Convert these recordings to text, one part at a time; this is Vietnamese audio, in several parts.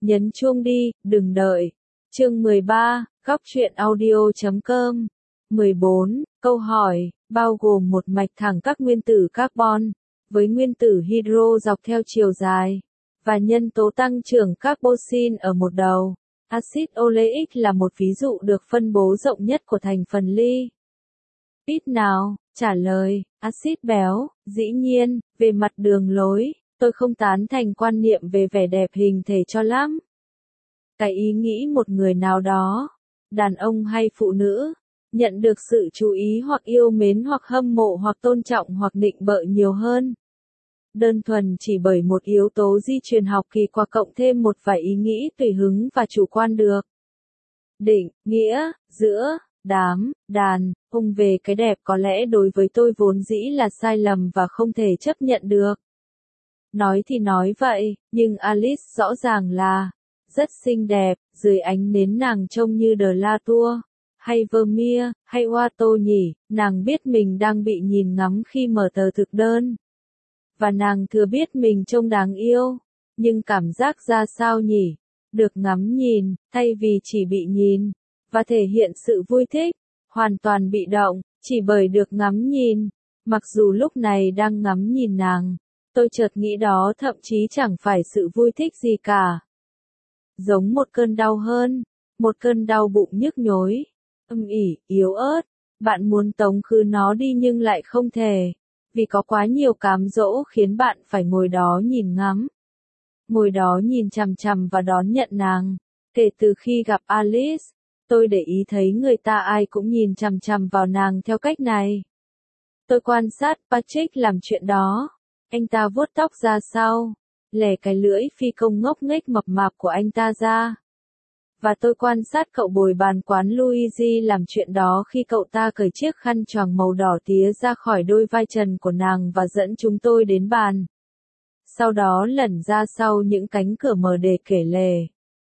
Nhấn chuông đi, đừng đợi. Chương 13, góc truyện audio.com 14. Câu hỏi, bao gồm một mạch thẳng các nguyên tử carbon, với nguyên tử hydro dọc theo chiều dài, và nhân tố tăng trưởng carboxyl ở một đầu. Axit oleic là một ví dụ được phân bố rộng nhất của thành phần ly. Ít nào, trả lời, axit béo, dĩ nhiên, về mặt đường lối, tôi không tán thành quan niệm về vẻ đẹp hình thể cho lắm. Cái ý nghĩ một người nào đó, đàn ông hay phụ nữ, nhận được sự chú ý hoặc yêu mến hoặc hâm mộ hoặc tôn trọng hoặc nịnh bợ nhiều hơn. Đơn thuần chỉ bởi một yếu tố di truyền học kỳ quặc cộng thêm một vài ý nghĩ tùy hứng và chủ quan được. Định, nghĩa, giữa, đàn, ông về cái đẹp có lẽ đối với tôi vốn dĩ là sai lầm và không thể chấp nhận được. Nói thì nói vậy, nhưng Alice rõ ràng là rất xinh đẹp, dưới ánh nến nàng trông như De La Tour, hay Vermeer, hay Watteau nhỉ, nàng biết mình đang bị nhìn ngắm khi mở tờ thực đơn. Và nàng thừa biết mình trông đáng yêu, nhưng cảm giác ra sao nhỉ? Được ngắm nhìn, thay vì chỉ bị nhìn, và thể hiện sự vui thích, hoàn toàn bị động, chỉ bởi được ngắm nhìn. Mặc dù lúc này đang ngắm nhìn nàng, tôi chợt nghĩ đó thậm chí chẳng phải sự vui thích gì cả. Giống một cơn đau hơn, một cơn đau bụng nhức nhối, âm ỉ, yếu ớt, bạn muốn tống khứ nó đi nhưng lại không thể, vì có quá nhiều cám dỗ khiến bạn phải ngồi đó nhìn ngắm. Ngồi đó nhìn chằm chằm và đón nhận nàng. Kể từ khi gặp Alice, tôi để ý thấy người ta ai cũng nhìn chằm chằm vào nàng theo cách này. Tôi quan sát Patrick làm chuyện đó. Anh ta vuốt tóc ra sau, lẻ cái lưỡi phi công ngốc nghếch mập mạp của anh ta ra. Và tôi quan sát cậu bồi bàn quán Luigi làm chuyện đó khi cậu ta cởi chiếc khăn choàng màu đỏ tía ra khỏi đôi vai trần của nàng và dẫn chúng tôi đến bàn. Sau đó lẩn ra sau những cánh cửa mở để kể lể.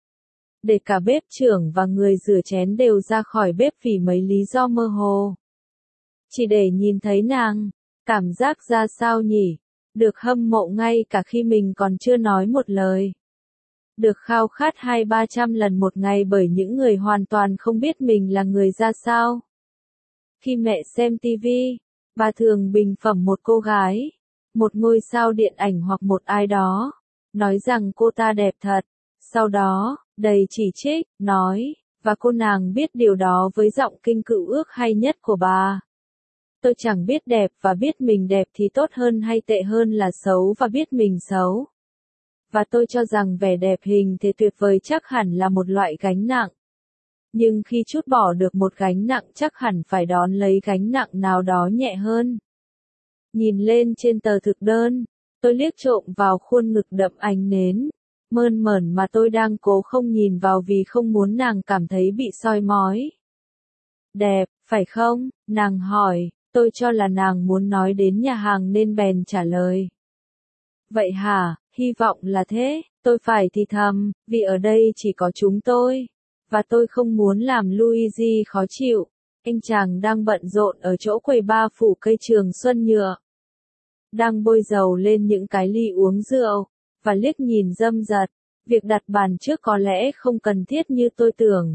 Để cả bếp trưởng và người rửa chén đều ra khỏi bếp vì mấy lý do mơ hồ. Chỉ để nhìn thấy nàng, cảm giác ra sao nhỉ? Được hâm mộ ngay cả khi mình còn chưa nói một lời. Được khao khát 200-300 lần một ngày bởi những người hoàn toàn không biết mình là người ra sao. Khi mẹ xem TV, bà thường bình phẩm một cô gái, một ngôi sao điện ảnh hoặc một ai đó, nói rằng cô ta đẹp thật. Sau đó, đầy chỉ trích, nói, và cô nàng biết điều đó với giọng kinh cựu ước hay nhất của bà. Tôi chẳng biết đẹp và biết mình đẹp thì tốt hơn hay tệ hơn là xấu và biết mình xấu. Và tôi cho rằng vẻ đẹp hình thể tuyệt vời chắc hẳn là một loại gánh nặng. Nhưng khi trút bỏ được một gánh nặng chắc hẳn phải đón lấy gánh nặng nào đó nhẹ hơn. Nhìn lên trên tờ thực đơn, tôi liếc trộm vào khuôn ngực đậm ánh nến, mơn mởn mà tôi đang cố không nhìn vào vì không muốn nàng cảm thấy bị soi mói. Đẹp, phải không? Nàng hỏi, tôi cho là nàng muốn nói đến nhà hàng nên bèn trả lời. Vậy hả, hy vọng là thế, tôi phải thì thầm, vì ở đây chỉ có chúng tôi, và tôi không muốn làm Luigi khó chịu. Anh chàng đang bận rộn ở chỗ quầy ba phủ cây trường xuân nhựa. Đang bôi dầu lên những cái ly uống rượu, và liếc nhìn dâm dật. Việc đặt bàn trước có lẽ không cần thiết như tôi tưởng.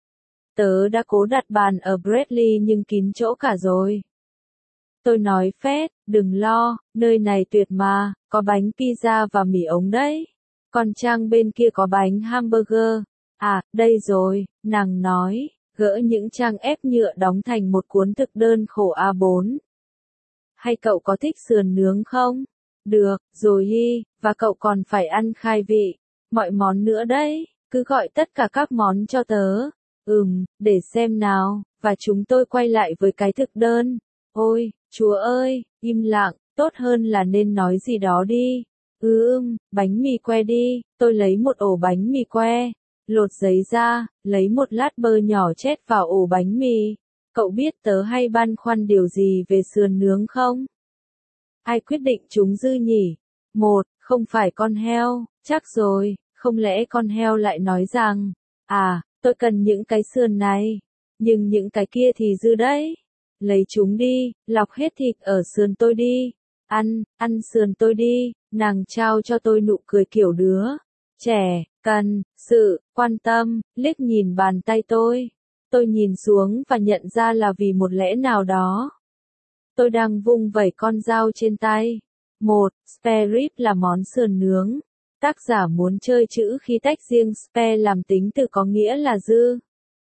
Tớ đã cố đặt bàn ở Bradley nhưng kín chỗ cả rồi. Tôi nói phét, đừng lo, nơi này tuyệt mà, có bánh pizza và mì ống đấy. Còn trang bên kia có bánh hamburger. À, đây rồi, nàng nói, gỡ những trang ép nhựa đóng thành một cuốn thực đơn khổ A4. Hay cậu có thích sườn nướng không? Được, rồi hi, và cậu còn phải ăn khai vị. Mọi món nữa đấy, cứ gọi tất cả các món cho tớ. Để xem nào, và chúng tôi quay lại với cái thực đơn. Ôi, Chúa ơi, im lặng, tốt hơn là nên nói gì đó đi. Bánh mì que đi, tôi lấy một ổ bánh mì que, lột giấy ra, lấy một lát bơ nhỏ chét vào ổ bánh mì. Cậu biết tớ hay băn khoăn điều gì về sườn nướng không? Ai quyết định chúng dư nhỉ? Không phải con heo, chắc rồi, không lẽ con heo lại nói rằng, tôi cần những cái sườn này, nhưng những cái kia thì dư đấy. Lấy chúng đi, lọc hết thịt ở sườn tôi đi. Ăn sườn tôi đi, nàng trao cho tôi nụ cười kiểu đứa trẻ, cần sự quan tâm, liếc nhìn bàn tay tôi. Tôi nhìn xuống và nhận ra là vì một lẽ nào đó. Tôi đang vung vẩy con dao trên tay. Một, spare rib là món sườn nướng. Tác giả muốn chơi chữ khi tách riêng spare làm tính từ có nghĩa là dư.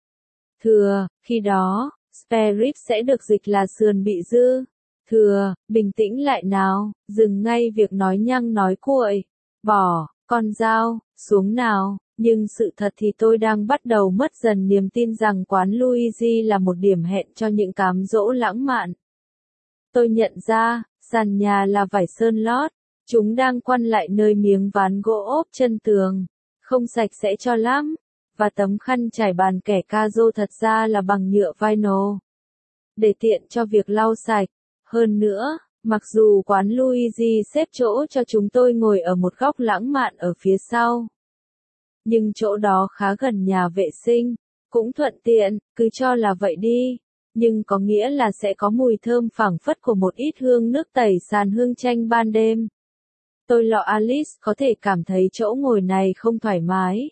Thừa, khi đó, spare rib sẽ được dịch là sườn bị dư. Thừa, bình tĩnh lại nào, dừng ngay việc nói nhăng nói cuội. Bỏ, con dao, xuống nào. Nhưng sự thật thì tôi đang bắt đầu mất dần niềm tin rằng quán Luigi là một điểm hẹn cho những cám dỗ lãng mạn. Tôi nhận ra, sàn nhà là vải sơn lót. Chúng đang quăn lại nơi miếng ván gỗ ốp chân tường. Không sạch sẽ cho lắm. Và tấm khăn trải bàn kẻ Kazo thật ra là bằng nhựa vinyl. Để tiện cho việc lau sạch. Hơn nữa, mặc dù quán Luigi xếp chỗ cho chúng tôi ngồi ở một góc lãng mạn ở phía sau. Nhưng chỗ đó khá gần nhà vệ sinh. Cũng thuận tiện, cứ cho là vậy đi. Nhưng có nghĩa là sẽ có mùi thơm phảng phất của một ít hương nước tẩy sàn hương tranh ban đêm. Tôi lo Alice có thể cảm thấy chỗ ngồi này không thoải mái.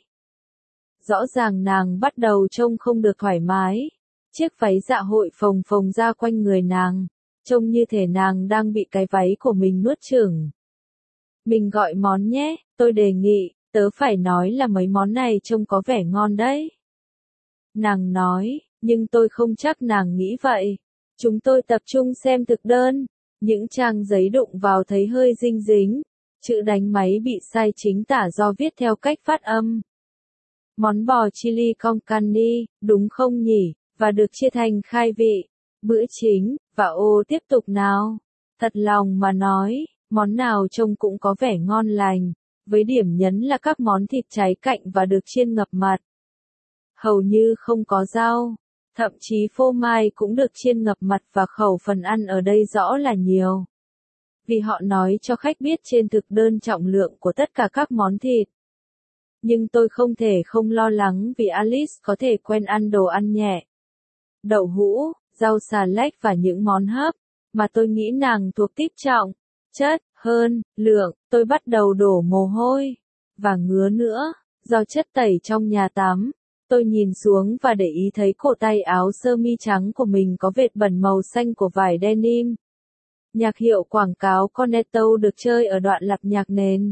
Rõ ràng nàng bắt đầu trông không được thoải mái. Chiếc váy dạ hội phồng phồng ra quanh người nàng. Trông như thể nàng đang bị cái váy của mình nuốt chửng. Mình gọi món nhé, tôi đề nghị, tớ phải nói là mấy món này trông có vẻ ngon đấy. Nàng nói, nhưng tôi không chắc nàng nghĩ vậy. Chúng tôi tập trung xem thực đơn. Những trang giấy đụng vào thấy hơi dinh dính. Chữ đánh máy bị sai chính tả do viết theo cách phát âm. Món bò chili con carne, đúng không nhỉ? Và được chia thành khai vị, bữa chính, và tiếp tục nào. Thật lòng mà nói, món nào trông cũng có vẻ ngon lành, với điểm nhấn là các món thịt cháy cạnh và được chiên ngập mặt. Hầu như không có rau, thậm chí phô mai cũng được chiên ngập mặt và khẩu phần ăn ở đây rõ là nhiều. Vì họ nói cho khách biết trên thực đơn trọng lượng của tất cả các món thịt. Nhưng tôi không thể không lo lắng vì Alice có thể quen ăn đồ ăn nhẹ. Đậu hũ, rau xà lách và những món hấp, mà tôi nghĩ nàng thuộc tiếp trọng, chất, hơn, lượng, tôi bắt đầu đổ mồ hôi, và ngứa nữa, do chất tẩy trong nhà tắm. Tôi nhìn xuống và để ý thấy cổ tay áo sơ mi trắng của mình có vệt bẩn màu xanh của vải denim. Nhạc hiệu quảng cáo Cornetto được chơi ở đoạn lặp nhạc nền.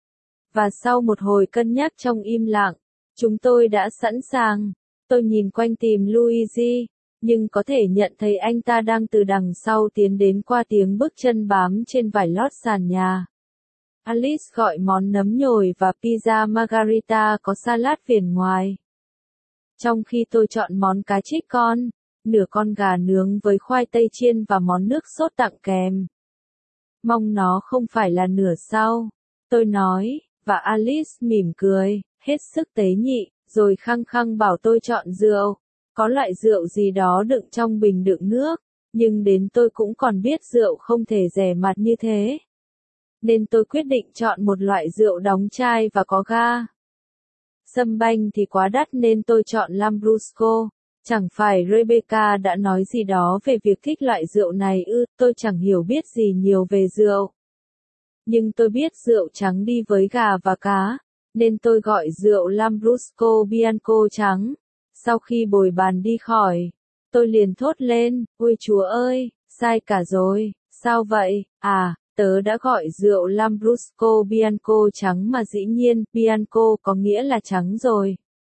Và sau một hồi cân nhắc trong im lặng, chúng tôi đã sẵn sàng. Tôi nhìn quanh tìm Luigi, nhưng có thể nhận thấy anh ta đang từ đằng sau tiến đến qua tiếng bước chân bám trên vải lót sàn nhà. Alice gọi món nấm nhồi và pizza margarita có salad viền ngoài. Trong khi tôi chọn món cá trích con, nửa con gà nướng với khoai tây chiên và món nước sốt tặng kèm. Mong nó không phải là nửa sau, tôi nói, và Alice mỉm cười, hết sức tế nhị, rồi khăng khăng bảo tôi chọn rượu. Có loại rượu gì đó đựng trong bình đựng nước, nhưng đến tôi cũng còn biết rượu không thể rẻ mạt như thế. Nên tôi quyết định chọn một loại rượu đóng chai và có ga. Sâm banh thì quá đắt nên tôi chọn Lambrusco. Chẳng phải Rebecca đã nói gì đó về việc thích loại rượu này ư? Tôi chẳng hiểu biết gì nhiều về rượu. Nhưng tôi biết rượu trắng đi với gà và cá, nên tôi gọi rượu Lambrusco Bianco trắng. Sau khi bồi bàn đi khỏi, tôi liền thốt lên, ôi chúa ơi, sai cả rồi, sao vậy? À, tớ đã gọi rượu Lambrusco Bianco trắng mà dĩ nhiên, Bianco có nghĩa là trắng rồi.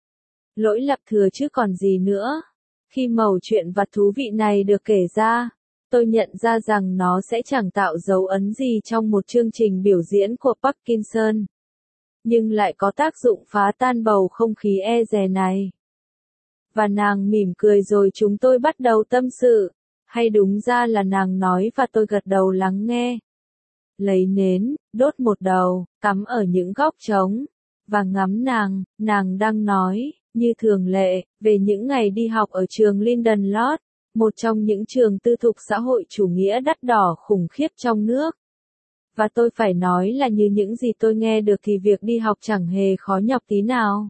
Lỗi lặp thừa chứ còn gì nữa. Khi mẩu chuyện vặt thú vị này được kể ra, tôi nhận ra rằng nó sẽ chẳng tạo dấu ấn gì trong một chương trình biểu diễn của Parkinson. Nhưng lại có tác dụng phá tan bầu không khí e dè này. Và nàng mỉm cười rồi chúng tôi bắt đầu tâm sự. Hay đúng ra là nàng nói và tôi gật đầu lắng nghe. Lấy nến, đốt một đầu, cắm ở những góc trống. Và ngắm nàng đang nói, như thường lệ, về những ngày đi học ở trường Linden Lodge, một trong những trường tư thục xã hội chủ nghĩa đắt đỏ khủng khiếp trong nước. Và tôi phải nói là như những gì tôi nghe được thì việc đi học chẳng hề khó nhọc tí nào.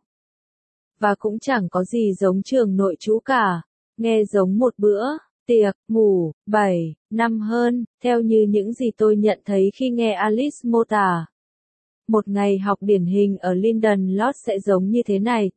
Và cũng chẳng có gì giống trường nội trú cả, nghe giống một bữa tiệc, ngủ, 7 năm hơn, theo như những gì tôi nhận thấy khi nghe Alice mô tả. Một ngày học điển hình ở Linden Lodge sẽ giống như thế này,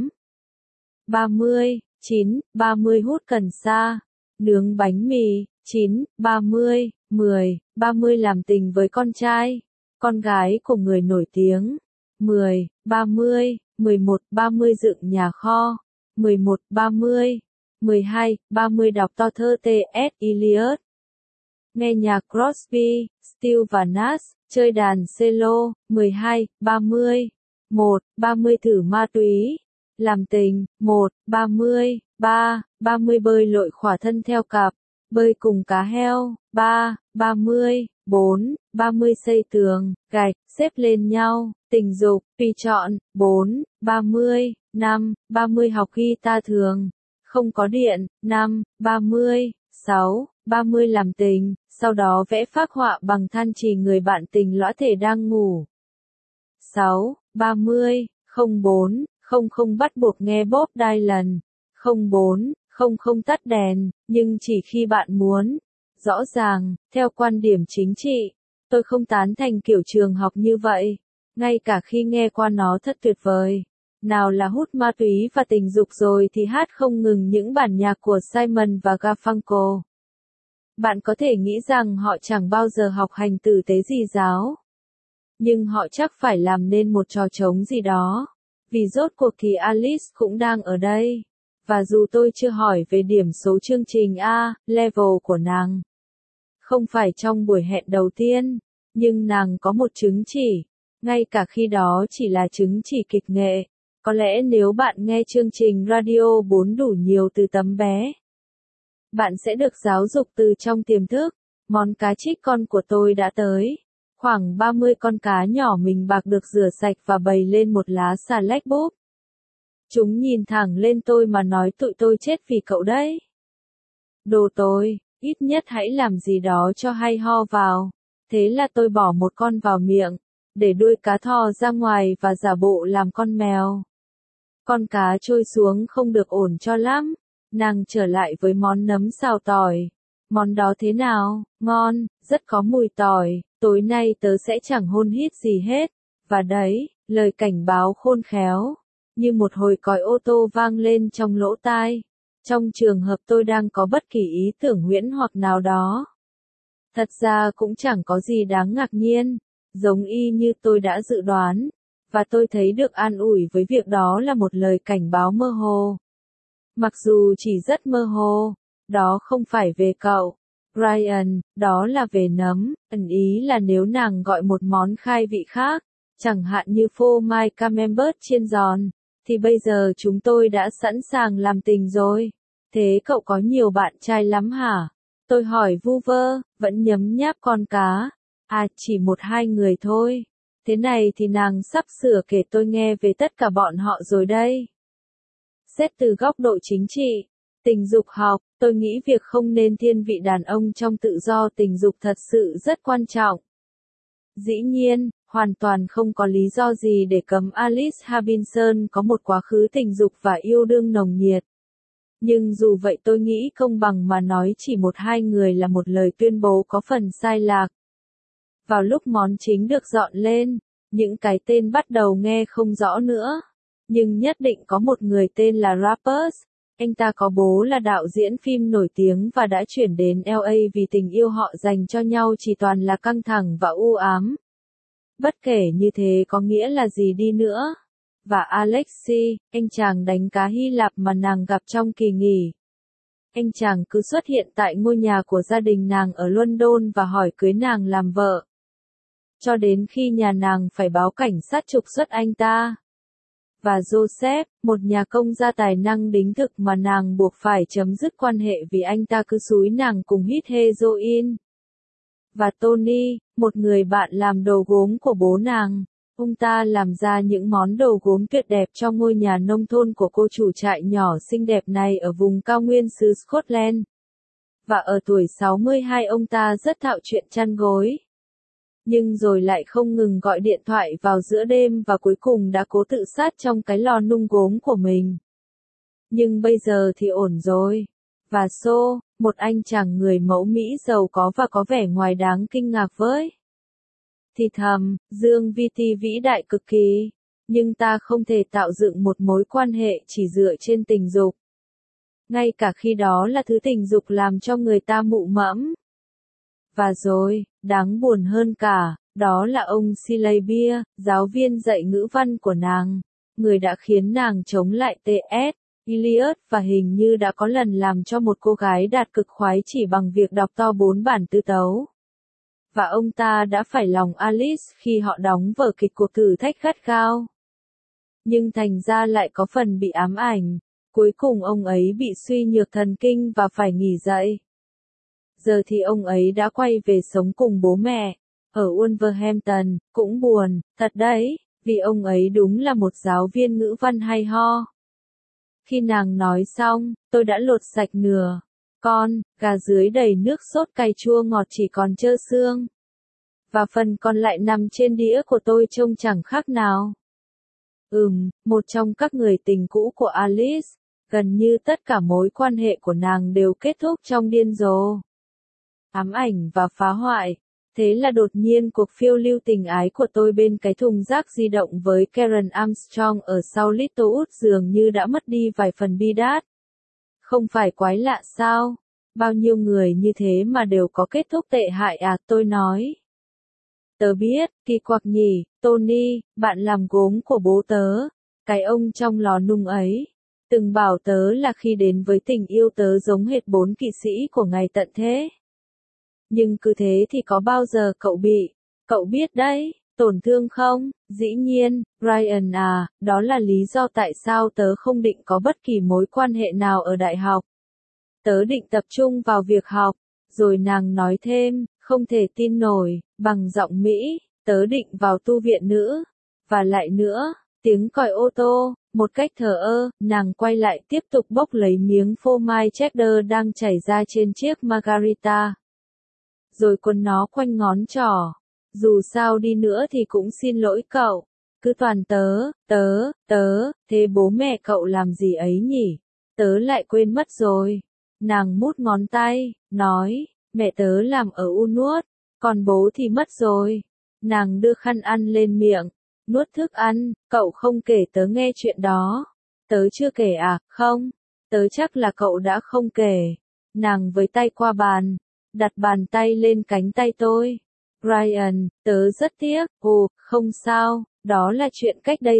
8:30, 9:30 hút cần sa, nướng bánh mì, 9:30, 10:30 làm tình với con trai, con gái của người nổi tiếng, 10:30, 11:30 dựng nhà kho, 11:30, 12:30 đọc to thơ T.S. Eliot, nghe nhạc Crosby, Stills và Nash, chơi đàn cello, 12:30, 1:30 thử ma túy, làm tình, 1:30, 3:30 bơi lội khỏa thân theo cặp, bơi cùng cá heo, 3:30, 4:30 xây tường, gạch, xếp lên nhau, tình dục, tùy chọn, 4:30, 5:30 học guitar thường, không có điện, 5:30, 6:30 làm tình, sau đó vẽ phác họa bằng than chì người bạn tình lõa thể đang ngủ. 6:30, 04:00 bắt buộc nghe Bob Dylan, 04:00 tắt đèn, nhưng chỉ khi bạn muốn. Rõ ràng, theo quan điểm chính trị, tôi không tán thành kiểu trường học như vậy, ngay cả khi nghe qua nó thật tuyệt vời. Nào là hút ma túy và tình dục rồi thì hát không ngừng những bản nhạc của Simon và Garfunkel. Bạn có thể nghĩ rằng họ chẳng bao giờ học hành tử tế gì giáo. Nhưng họ chắc phải làm nên một trò trống gì đó. Vì rốt cuộc thì Alice cũng đang ở đây. Và dù tôi chưa hỏi về điểm số chương trình A-level của nàng, không phải trong buổi hẹn đầu tiên, nhưng nàng có một chứng chỉ, ngay cả khi đó chỉ là chứng chỉ kịch nghệ. Có lẽ nếu bạn nghe chương trình Radio 4 đủ nhiều từ tấm bé, bạn sẽ được giáo dục từ trong tiềm thức. Món cá trích con của tôi đã tới. Khoảng 30 con cá nhỏ mình bạc được rửa sạch và bày lên một lá xà lách búp. Chúng nhìn thẳng lên tôi mà nói tụi tôi chết vì cậu đấy. Đồ tôi, ít nhất hãy làm gì đó cho hay ho vào. Thế là tôi bỏ một con vào miệng, để đuôi cá thò ra ngoài và giả bộ làm con mèo. Con cá trôi xuống không được ổn cho lắm. Nàng trở lại với món nấm xào tỏi. Món đó thế nào? Ngon, rất có mùi tỏi. Tối nay tớ sẽ chẳng hôn hít gì hết. Và đấy, lời cảnh báo khôn khéo. Như một hồi còi ô tô vang lên trong lỗ tai. Trong trường hợp tôi đang có bất kỳ ý tưởng huyễn hoặc nào đó. Thật ra cũng chẳng có gì đáng ngạc nhiên. Giống y như tôi đã dự đoán. Và tôi thấy được an ủi với việc đó là một lời cảnh báo mơ hồ. Mặc dù chỉ rất mơ hồ, đó không phải về cậu, Ryan, đó là về nấm, ẩn ý là nếu nàng gọi một món khai vị khác, chẳng hạn như phô mai camembert chiên giòn, thì bây giờ chúng tôi đã sẵn sàng làm tình rồi. Thế cậu có nhiều bạn trai lắm hả? Tôi hỏi vu vơ, vẫn nhấm nháp con cá. À, chỉ 1-2 người thôi. Thế này thì nàng sắp sửa kể tôi nghe về tất cả bọn họ rồi đây. Xét từ góc độ chính trị, tình dục học, tôi nghĩ việc không nên thiên vị đàn ông trong tự do tình dục thật sự rất quan trọng. Dĩ nhiên, hoàn toàn không có lý do gì để cấm Alice Harbinson có một quá khứ tình dục và yêu đương nồng nhiệt. Nhưng dù vậy tôi nghĩ công bằng mà nói chỉ 1-2 người là một lời tuyên bố có phần sai lạc. Vào lúc món chính được dọn lên, những cái tên bắt đầu nghe không rõ nữa. Nhưng nhất định có một người tên là Rappers. Anh ta có bố là đạo diễn phim nổi tiếng và đã chuyển đến LA vì tình yêu họ dành cho nhau chỉ toàn là căng thẳng và u ám. Bất kể như thế có nghĩa là gì đi nữa. Và Alexei, anh chàng đánh cá Hy Lạp mà nàng gặp trong kỳ nghỉ. Anh chàng cứ xuất hiện tại ngôi nhà của gia đình nàng ở London và hỏi cưới nàng làm vợ. Cho đến khi nhà nàng phải báo cảnh sát trục xuất anh ta. Và Joseph, một nhà công gia tài năng đính thực mà nàng buộc phải chấm dứt quan hệ vì anh ta cứ xúi nàng cùng hít heroin. Và Tony, một người bạn làm đồ gốm của bố nàng. Ông ta làm ra những món đồ gốm tuyệt đẹp cho ngôi nhà nông thôn của cô chủ trại nhỏ xinh đẹp này ở vùng cao nguyên xứ Scotland. Và ở tuổi 62 ông ta rất thạo chuyện chăn gối. Nhưng rồi lại không ngừng gọi điện thoại vào giữa đêm và cuối cùng đã cố tự sát trong cái lò nung gốm của mình. Nhưng bây giờ thì ổn rồi. Và So, một anh chàng người mẫu Mỹ giàu có và có vẻ ngoài đáng kinh ngạc với. thì thầm, Dương Vi Ti vĩ đại cực kỳ, nhưng ta không thể tạo dựng một mối quan hệ chỉ dựa trên tình dục. Ngay cả khi đó là thứ tình dục làm cho người ta mụ mẫm. Và rồi, đáng buồn hơn cả, đó là ông Silabia, giáo viên dạy ngữ văn của nàng, người đã khiến nàng chống lại T.S. Eliot và hình như đã có lần làm cho một cô gái đạt cực khoái chỉ bằng việc đọc to 4 bản tứ tấu. Và ông ta đã phải lòng Alice khi họ đóng vở kịch cuộc thử thách gắt gao. Nhưng thành ra lại có phần bị ám ảnh, cuối cùng ông ấy bị suy nhược thần kinh và phải nghỉ dạy. Giờ thì ông ấy đã quay về sống cùng bố mẹ, ở Wolverhampton, cũng buồn, thật đấy, vì ông ấy đúng là một giáo viên ngữ văn hay ho. Khi nàng nói xong, tôi đã lột sạch nửa con gà dưới đầy nước sốt cay chua ngọt chỉ còn trơ xương. Và phần còn lại nằm trên đĩa của tôi trông chẳng khác nào. Một trong các người tình cũ của Alice, gần như tất cả mối quan hệ của nàng đều kết thúc trong điên rồ, ám ảnh và phá hoại. Thế là đột nhiên cuộc phiêu lưu tình ái của tôi bên cái thùng rác di động với Karen Armstrong ở sau Littlewood dường như đã mất đi vài phần bi đát. Không phải quái lạ sao? Bao nhiêu người như thế mà đều có kết thúc tệ hại à, tôi nói. Tớ biết, kỳ quặc nhỉ, Tony, bạn làm gốm của bố tớ, cái ông trong lò nung ấy, từng bảo tớ là khi đến với tình yêu tớ giống hệt 4 kỵ sĩ của ngày tận thế. Nhưng cứ thế thì có bao giờ cậu biết đấy, tổn thương không? Dĩ nhiên, Ryan à, đó là lý do tại sao tớ không định có bất kỳ mối quan hệ nào ở đại học. Tớ định tập trung vào việc học, rồi nàng nói thêm, không thể tin nổi, bằng giọng Mỹ, tớ định vào tu viện nữ. Và lại nữa, tiếng còi ô tô, một cách thờ ơ, nàng quay lại tiếp tục bốc lấy miếng phô mai cheddar đang chảy ra trên chiếc margarita. Rồi quấn nó quanh ngón trỏ. Dù sao đi nữa thì cũng xin lỗi cậu. Cứ toàn tớ, thế bố mẹ cậu làm gì ấy nhỉ? Tớ lại quên mất rồi. Nàng mút ngón tay, nói, mẹ tớ làm ở Unuốt, còn bố thì mất rồi. Nàng đưa khăn ăn lên miệng, nuốt thức ăn, cậu không kể tớ nghe chuyện đó. Tớ chưa kể à, không? Tớ chắc là cậu đã không kể. Nàng với tay qua bàn, đặt bàn tay lên cánh tay tôi. Ryan, tớ rất tiếc, không sao, đó là chuyện cách đây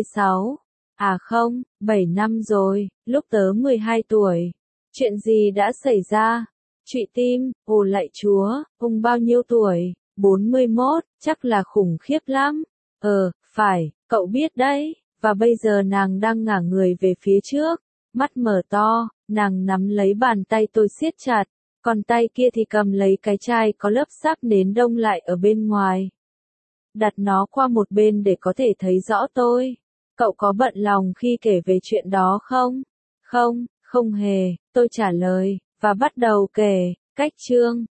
7 năm rồi, lúc tớ 12 tuổi. Chuyện gì đã xảy ra? Trụy tim, lạy chúa, ông bao nhiêu tuổi? 41, chắc là khủng khiếp lắm. Phải, cậu biết đấy, và bây giờ nàng đang ngả người về phía trước, mắt mở to, nàng nắm lấy bàn tay tôi siết chặt. Còn tay kia thì cầm lấy cái chai có lớp sáp nến đông lại ở bên ngoài. Đặt nó qua một bên để có thể thấy rõ tôi. Cậu có bận lòng khi kể về chuyện đó không? Không hề, tôi trả lời, và bắt đầu kể, cách chương